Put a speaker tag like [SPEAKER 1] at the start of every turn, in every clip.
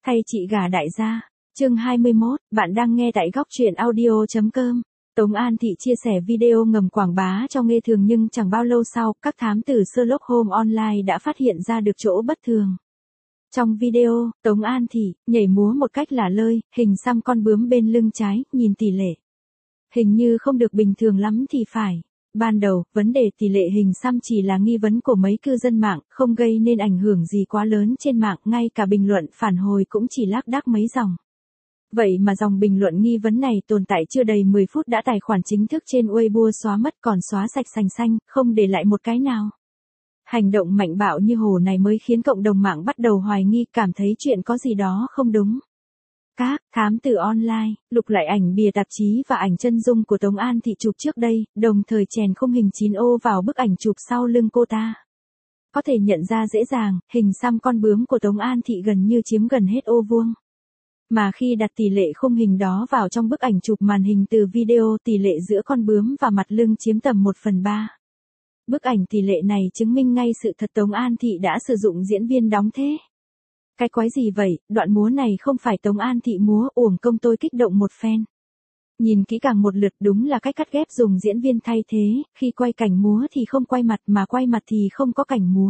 [SPEAKER 1] Thay chị gả đại gia. Chương 21, bạn đang nghe tại góc truyện audio.com. Tống An Thị chia sẻ video ngầm quảng bá cho Nghe Thường nhưng chẳng bao lâu sau, các thám tử Sherlock Holmes Online đã phát hiện ra được chỗ bất thường. Trong video, Tống An Thị nhảy múa một cách lả lơi, hình xăm con bướm bên lưng trái, nhìn tỷ lệ. Hình như không được bình thường lắm thì phải. Ban đầu, vấn đề tỷ lệ hình xăm chỉ là nghi vấn của mấy cư dân mạng, không gây nên ảnh hưởng gì quá lớn trên mạng, ngay cả bình luận phản hồi cũng chỉ lác đác mấy dòng. Vậy mà dòng bình luận nghi vấn này tồn tại chưa đầy 10 phút đã tài khoản chính thức trên Weibo xóa mất, còn xóa sạch sành xanh, không để lại một cái nào. Hành động mạnh bạo như hồ này mới khiến cộng đồng mạng bắt đầu hoài nghi, cảm thấy chuyện có gì đó không đúng. Các thám tử online lục lại ảnh bìa tạp chí và ảnh chân dung của Tống An Thị chụp trước đây, đồng thời chèn khung hình 9ô vào bức ảnh chụp sau lưng cô ta. Có thể nhận ra dễ dàng, hình xăm con bướm của Tống An Thị gần như chiếm gần hết ô vuông. Mà khi đặt tỷ lệ khung hình đó vào trong bức ảnh chụp màn hình từ video, tỷ lệ giữa con bướm và mặt lưng chiếm tầm 1/3. Bức ảnh tỷ lệ này chứng minh ngay sự thật Tống An Thị đã sử dụng diễn viên đóng thế. Cái quái gì vậy, đoạn múa này không phải Tống An Thị múa, uổng công tôi kích động một phen. Nhìn kỹ càng một lượt, đúng là cách cắt ghép dùng diễn viên thay thế, khi quay cảnh múa thì không quay mặt mà quay mặt thì không có cảnh múa.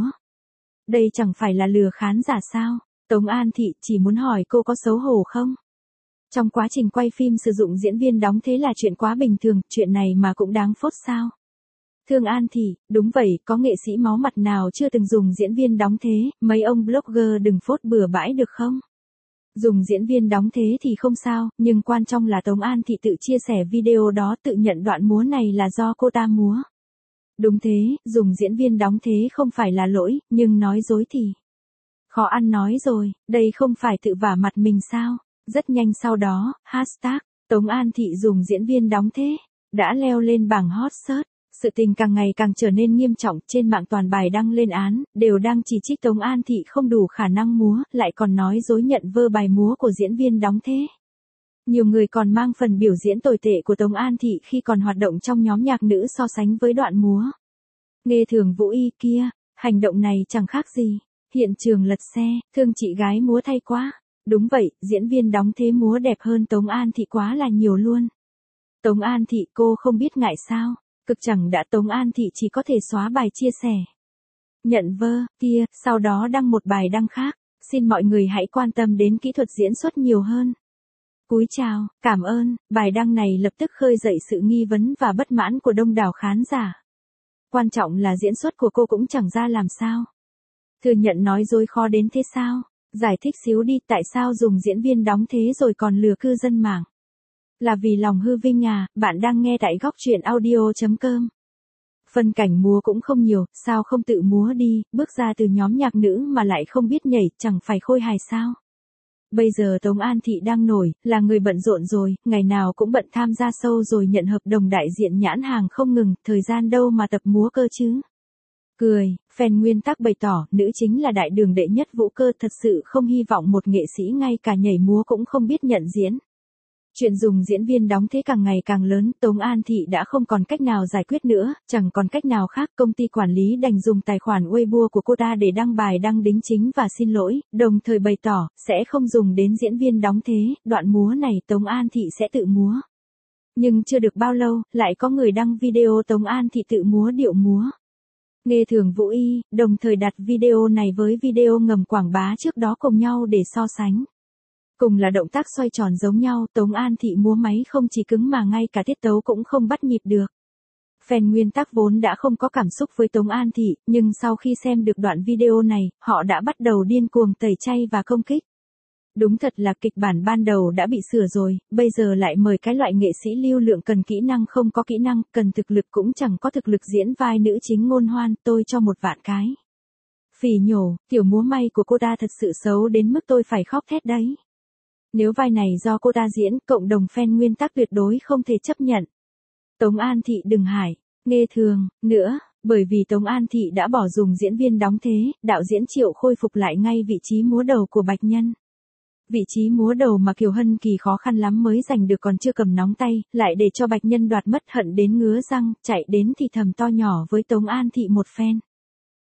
[SPEAKER 1] Đây chẳng phải là lừa khán giả sao? Tống An Thị chỉ muốn hỏi cô có xấu hổ không? Trong quá trình quay phim sử dụng diễn viên đóng thế là chuyện quá bình thường, chuyện này mà cũng đáng phốt sao? Thương An Thị, đúng vậy, có nghệ sĩ máu mặt nào chưa từng dùng diễn viên đóng thế, mấy ông blogger đừng phốt bừa bãi được không? Dùng diễn viên đóng thế thì không sao, nhưng quan trọng là Tống An Thị tự chia sẻ video đó, tự nhận đoạn múa này là do cô ta múa. Đúng thế, dùng diễn viên đóng thế không phải là lỗi, nhưng nói dối thì khó ăn nói rồi, đây không phải tự vả mặt mình sao? Rất nhanh sau đó, hashtag Tống An Thị dùng diễn viên đóng thế đã leo lên bảng hot search. Sự tình càng ngày càng trở nên nghiêm trọng, trên mạng toàn bài đăng lên án, đều đang chỉ trích Tống An Thị không đủ khả năng múa, lại còn nói dối nhận vơ bài múa của diễn viên đóng thế. Nhiều người còn mang phần biểu diễn tồi tệ của Tống An Thị khi còn hoạt động trong nhóm nhạc nữ so sánh với đoạn múa Nghe Thường Vũ Y kia, hành động này chẳng khác gì hiện trường lật xe, thương chị gái múa thay quá. Đúng vậy, diễn viên đóng thế múa đẹp hơn Tống An Thị quá là nhiều luôn. Tống An Thị, cô không biết ngại sao? Cực chẳng đã, Tống An Thị chỉ có thể xóa bài chia sẻ nhận vơ kia, sau đó đăng một bài đăng khác. Xin mọi người hãy quan tâm đến kỹ thuật diễn xuất nhiều hơn. Cúi chào, cảm ơn. Bài đăng này lập tức khơi dậy sự nghi vấn và bất mãn của đông đảo khán giả. Quan trọng là diễn xuất của cô cũng chẳng ra làm sao. Thừa nhận nói dối khó đến thế sao? Giải thích xíu đi, tại sao dùng diễn viên đóng thế rồi còn lừa cư dân mạng? Là vì lòng hư vinh à? Bạn đang nghe tại góc truyện audio.com. Phân cảnh múa cũng không nhiều, sao không tự múa đi, bước ra từ nhóm nhạc nữ mà lại không biết nhảy, chẳng phải khôi hài sao? Bây giờ Tống An Thị đang nổi, là người bận rộn rồi, ngày nào cũng bận tham gia show rồi nhận hợp đồng đại diện nhãn hàng không ngừng, thời gian đâu mà tập múa cơ chứ? Cười, fan nguyên tắc bày tỏ, nữ chính là đại đường đệ nhất vũ cơ, thật sự không hy vọng một nghệ sĩ ngay cả nhảy múa cũng không biết nhận diễn. Chuyện dùng diễn viên đóng thế càng ngày càng lớn, Tống An Thị đã không còn cách nào giải quyết nữa, chẳng còn cách nào khác, công ty quản lý đành dùng tài khoản Weibo của cô ta để đăng bài đăng đính chính và xin lỗi, đồng thời bày tỏ, sẽ không dùng đến diễn viên đóng thế, đoạn múa này Tống An Thị sẽ tự múa. Nhưng chưa được bao lâu, lại có người đăng video Tống An Thị tự múa điệu múa Nghe Thường Vũ Y, đồng thời đặt video này với video ngầm quảng bá trước đó cùng nhau để so sánh. Cùng là động tác xoay tròn giống nhau, Tống An Thị múa máy không chỉ cứng mà ngay cả tiết tấu cũng không bắt nhịp được. Fan nguyên tắc vốn đã không có cảm xúc với Tống An Thị, nhưng sau khi xem được đoạn video này, họ đã bắt đầu điên cuồng tẩy chay và công kích. Đúng thật là kịch bản ban đầu đã bị sửa rồi, bây giờ lại mời cái loại nghệ sĩ lưu lượng cần kỹ năng không có kỹ năng, cần thực lực cũng chẳng có thực lực diễn vai nữ chính ngôn hoan, tôi cho 1.000.000 cái. Phỉ nhổ, kiểu múa may của cô ta thật sự xấu đến mức tôi phải khóc thét đấy. Nếu vai này do cô ta diễn, cộng đồng fan nguyên tắc tuyệt đối không thể chấp nhận. Tống An Thị đừng hải, Nghe Thường, nữa, bởi vì Tống An Thị đã bỏ dùng diễn viên đóng thế, đạo diễn Triệu khôi phục lại ngay vị trí múa đầu của Bạch Nhân. Vị trí múa đầu mà Kiều Hân Kỳ khó khăn lắm mới giành được, còn chưa cầm nóng tay, lại để cho Bạch Nhân đoạt mất, hận đến ngứa răng, chạy đến thì thầm to nhỏ với Tống An Thị một phen.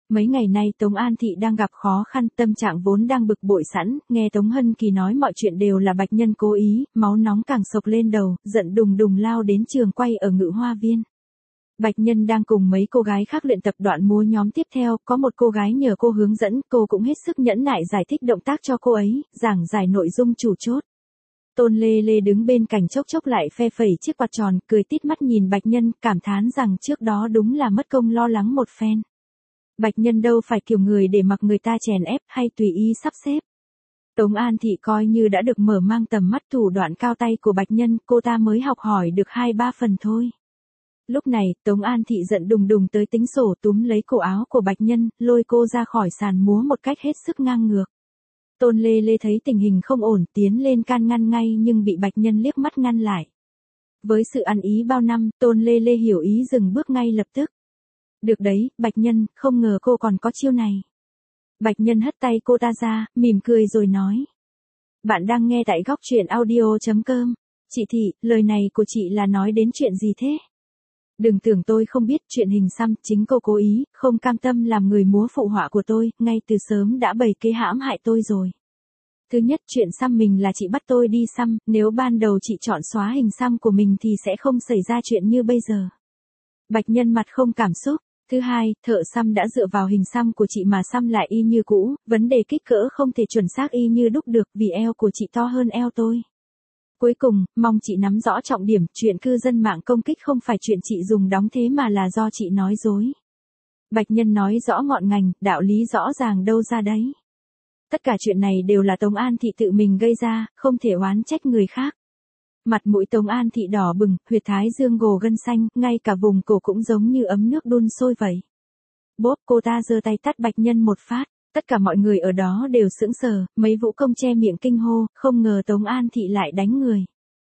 [SPEAKER 1] Mấy ngày nay Tống An Thị đang gặp khó khăn, tâm trạng vốn đang bực bội sẵn, nghe Tống Hân Kỳ nói mọi chuyện đều là Bạch Nhân cố ý, máu nóng càng sộc lên đầu, giận đùng đùng lao đến trường quay ở Ngự Hoa Viên. Bạch Nhân đang cùng mấy cô gái khác luyện tập đoạn múa nhóm tiếp theo, có một cô gái nhờ cô hướng dẫn, cô cũng hết sức nhẫn nại giải thích động tác cho cô ấy, giảng giải nội dung chủ chốt. Tôn Lê Lê đứng bên cạnh chốc chốc lại phe phẩy chiếc quạt tròn, cười tít mắt nhìn Bạch Nhân, cảm thán rằng trước đó đúng là mất công lo lắng một phen. Bạch Nhân đâu phải kiểu người để mặc người ta chèn ép hay tùy ý sắp xếp. Tống An Thị coi như đã được mở mang tầm mắt thủ đoạn cao tay của Bạch Nhân, cô ta mới học hỏi được 2-3 phần thôi. Lúc này, Tống An Thị giận đùng đùng tới tính sổ, túm lấy cổ áo của Bạch Nhân, lôi cô ra khỏi sàn múa một cách hết sức ngang ngược. Tôn Lê Lê thấy tình hình không ổn, tiến lên can ngăn ngay nhưng bị Bạch Nhân liếc mắt ngăn lại. Với sự ăn ý bao năm, Tôn Lê Lê hiểu ý dừng bước ngay lập tức. Được đấy, Bạch Nhân, không ngờ cô còn có chiêu này. Bạch Nhân hất tay cô ta ra, mỉm cười rồi nói. Bạn đang nghe tại góc truyện audio.com. Chị Thị, lời này của chị là nói đến chuyện gì thế? Đừng tưởng tôi không biết chuyện hình xăm, chính cô cố ý, không cam tâm làm người múa phụ họa của tôi, ngay từ sớm đã bày kế hãm hại tôi rồi. Thứ nhất, chuyện xăm mình là chị bắt tôi đi xăm, nếu ban đầu chị chọn xóa hình xăm của mình thì sẽ không xảy ra chuyện như bây giờ. Bạch Nhân mặt không cảm xúc. Thứ hai, thợ xăm đã dựa vào hình xăm của chị mà xăm lại y như cũ, vấn đề kích cỡ không thể chuẩn xác y như đúc được vì eo của chị to hơn eo tôi. Cuối cùng, mong chị nắm rõ trọng điểm, chuyện cư dân mạng công kích không phải chuyện chị dùng đóng thế mà là do chị nói dối. Bạch Nhân nói rõ ngọn ngành, đạo lý rõ ràng đâu ra đấy. Tất cả chuyện này đều là Tống An Thị tự mình gây ra, không thể oán trách người khác. Mặt mũi Tống An Thị đỏ bừng, huyệt thái dương gồ gân xanh, ngay cả vùng cổ cũng giống như ấm nước đun sôi vậy. Bốp, cô ta giơ tay tát Bạch Nhân một phát, tất cả mọi người ở đó đều sững sờ, mấy vũ công che miệng kinh hô, không ngờ Tống An Thị lại đánh người.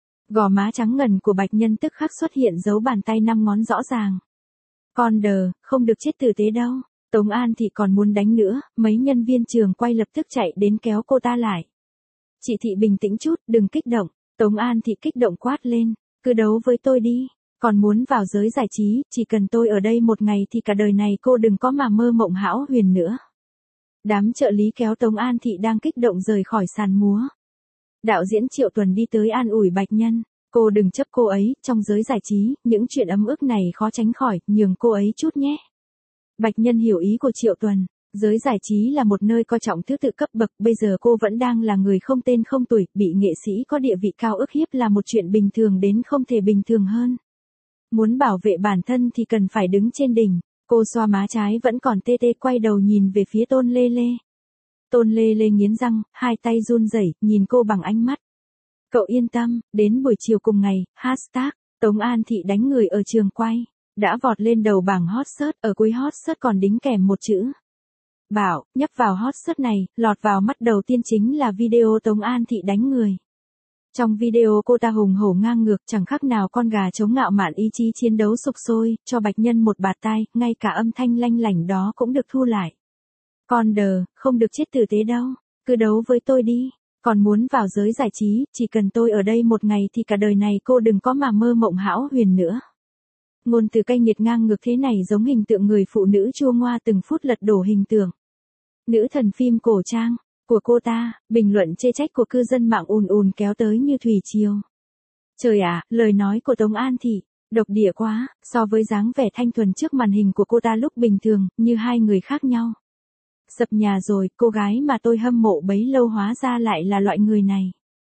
[SPEAKER 1] Gò má trắng ngần của Bạch Nhân tức khắc xuất hiện dấu bàn tay 5 ngón rõ ràng. Con đờ, không được chết tử tế đâu. Tống An Thị còn muốn đánh nữa, mấy nhân viên trường quay lập tức chạy đến kéo cô ta lại. Chị Thị bình tĩnh chút, đừng kích động. Tống An Thị kích động quát lên, cứ đấu với tôi đi, còn muốn vào giới giải trí, chỉ cần tôi ở đây một ngày thì cả đời này cô đừng có mà mơ mộng hão huyền nữa. Đám trợ lý kéo Tống An Thị đang kích động rời khỏi sàn múa. Đạo diễn Triệu Tuần đi tới an ủi Bạch Nhân, cô đừng chấp cô ấy, trong giới giải trí, những chuyện ấm ức này khó tránh khỏi, nhường cô ấy chút nhé. Bạch Nhân hiểu ý của Triệu Tuần. Giới giải trí là một nơi coi trọng thứ tự cấp bậc, bây giờ cô vẫn đang là người không tên không tuổi, bị nghệ sĩ có địa vị cao ức hiếp là một chuyện bình thường đến không thể bình thường hơn. Muốn bảo vệ bản thân thì cần phải đứng trên đỉnh. Cô xoa má trái vẫn còn tê tê, quay đầu nhìn về phía Tôn Lê Lê. Tôn Lê Lê nghiến răng, hai tay run rẩy, nhìn cô bằng ánh mắt. Cậu yên tâm, đến buổi chiều cùng ngày, hashtag, Tống An Thị đánh người ở trường quay, đã vọt lên đầu bảng hot search, ở cuối hot search còn đính kèm một chữ. Bảo, nhấp vào hot search này, lọt vào mắt đầu tiên chính là video Tống An Thị đánh người. Trong video cô ta hùng hổ ngang ngược, chẳng khác nào con gà chống ngạo mạn, ý chí chiến đấu sục sôi, cho Bạch Nhân một bạt tai, ngay cả âm thanh lanh lảnh đó cũng được thu lại. Con đờ, không được chết tử tế đâu, cứ đấu với tôi đi, còn muốn vào giới giải trí, chỉ cần tôi ở đây một ngày thì cả đời này cô đừng có mà mơ mộng hão huyền nữa. Ngôn từ cay nghiệt ngang ngược thế này giống hình tượng người phụ nữ chua ngoa từng phút lật đổ hình tượng nữ thần phim cổ trang của cô ta. Bình luận chê trách của cư dân mạng ùn ùn kéo tới như thủy triều. Trời ạ, lời nói của Tống An Thị độc địa quá, so với dáng vẻ thanh thuần trước màn hình của cô ta lúc bình thường, như hai người khác nhau. Sập nhà rồi, cô gái mà tôi hâm mộ bấy lâu hóa ra lại là loại người này.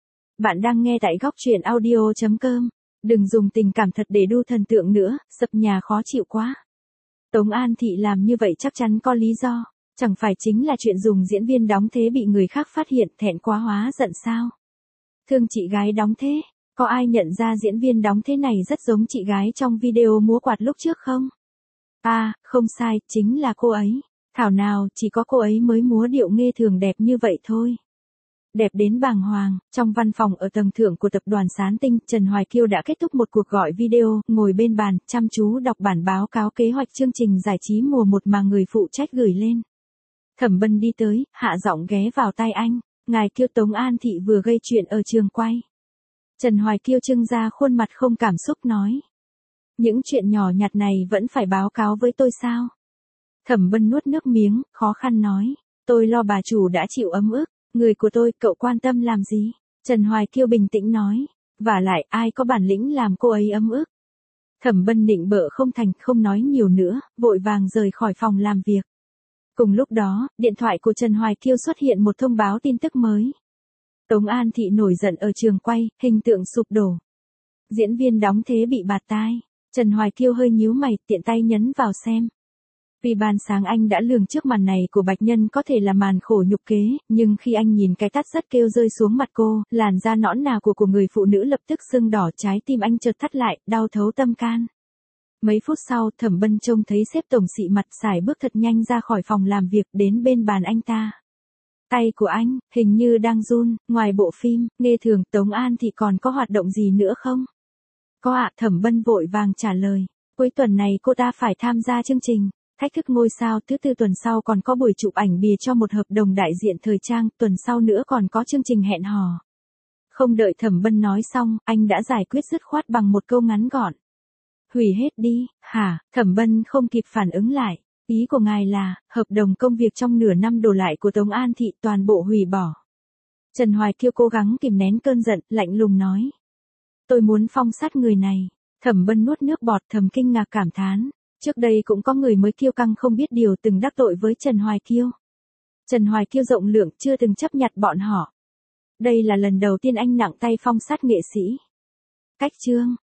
[SPEAKER 1] Bạn đang nghe tại góc truyện audio.com. Đừng dùng tình cảm thật để đu thần tượng nữa, sập nhà khó chịu quá. Tống An Thị làm như vậy chắc chắn có lý do, chẳng phải chính là chuyện dùng diễn viên đóng thế bị người khác phát hiện, thẹn quá hóa giận sao? Thương chị gái đóng thế, có ai nhận ra diễn viên đóng thế này rất giống chị gái trong video múa quạt lúc trước không? À, không sai, chính là cô ấy. Thảo nào, chỉ có cô ấy mới múa điệu nghe thường đẹp như vậy thôi. Đẹp đến bàng hoàng. Trong văn phòng ở tầng thượng của tập đoàn Sán Tinh, Trần Hoài Kiêu đã kết thúc một cuộc gọi video, ngồi bên bàn, chăm chú đọc bản báo cáo kế hoạch chương trình giải trí mùa 1 mà người phụ trách gửi lên. Thẩm Bân đi tới, hạ giọng ghé vào tai anh. Ngài Kiêu, Tống An Thị vừa gây chuyện ở trường quay. Trần Hoài Kiêu trưng ra khuôn mặt không cảm xúc nói. Những chuyện nhỏ nhặt này vẫn phải báo cáo với tôi sao? Thẩm Bân nuốt nước miếng, khó khăn nói. Tôi lo bà chủ đã chịu ấm ức, người của tôi cậu quan tâm làm gì? Trần Hoài Kiêu bình tĩnh nói. Vả lại ai có bản lĩnh làm cô ấy ấm ức. Thẩm Bân nịnh bợ không thành, không nói nhiều nữa, vội vàng rời khỏi phòng làm việc. Cùng lúc đó, điện thoại của Trần Hoài Kiêu xuất hiện một thông báo tin tức mới. Tống An Thị nổi giận ở trường quay, hình tượng sụp đổ. Diễn viên đóng thế bị bạt tai. Trần Hoài Kiêu hơi nhíu mày, tiện tay nhấn vào xem. Vì ban sáng anh đã lường trước màn này của Bạch Nhân có thể là màn khổ nhục kế, nhưng khi anh nhìn cái tát rất kêu rơi xuống mặt cô, làn da nõn nà của người phụ nữ lập tức sưng đỏ, trái tim anh chợt thắt lại, đau thấu tâm can. Mấy phút sau, Thẩm Bân trông thấy sếp tổng xị mặt sải bước thật nhanh ra khỏi phòng làm việc đến bên bàn anh ta. Tay của anh, hình như đang run, ngoài bộ phim, nghe thường Tống An Thị còn có hoạt động gì nữa không? Có ạ, Thẩm Bân vội vàng trả lời. Cuối tuần này cô ta phải tham gia chương trình Thách thức ngôi sao, thứ tư tuần sau còn có buổi chụp ảnh bìa cho một hợp đồng đại diện thời trang, tuần sau nữa còn có chương trình hẹn hò. Không đợi Thẩm Bân nói xong, anh đã giải quyết dứt khoát bằng một câu ngắn gọn. Hủy hết đi, hả? Thẩm Bân không kịp phản ứng lại. Ý của ngài là, hợp đồng công việc trong nửa năm đổ lại của Tống An Thị toàn bộ hủy bỏ. Trần Hoài Kiêu cố gắng kìm nén cơn giận, lạnh lùng nói. Tôi muốn phong sát người này. Thẩm Bân nuốt nước bọt thầm kinh ngạc cảm thán. Trước đây cũng có người mới kiêu căng không biết điều từng đắc tội với Trần Hoài Kiêu. Trần Hoài Kiêu rộng lượng chưa từng chấp nhặt bọn họ. Đây là lần đầu tiên anh nặng tay phong sát nghệ sĩ. Cách chương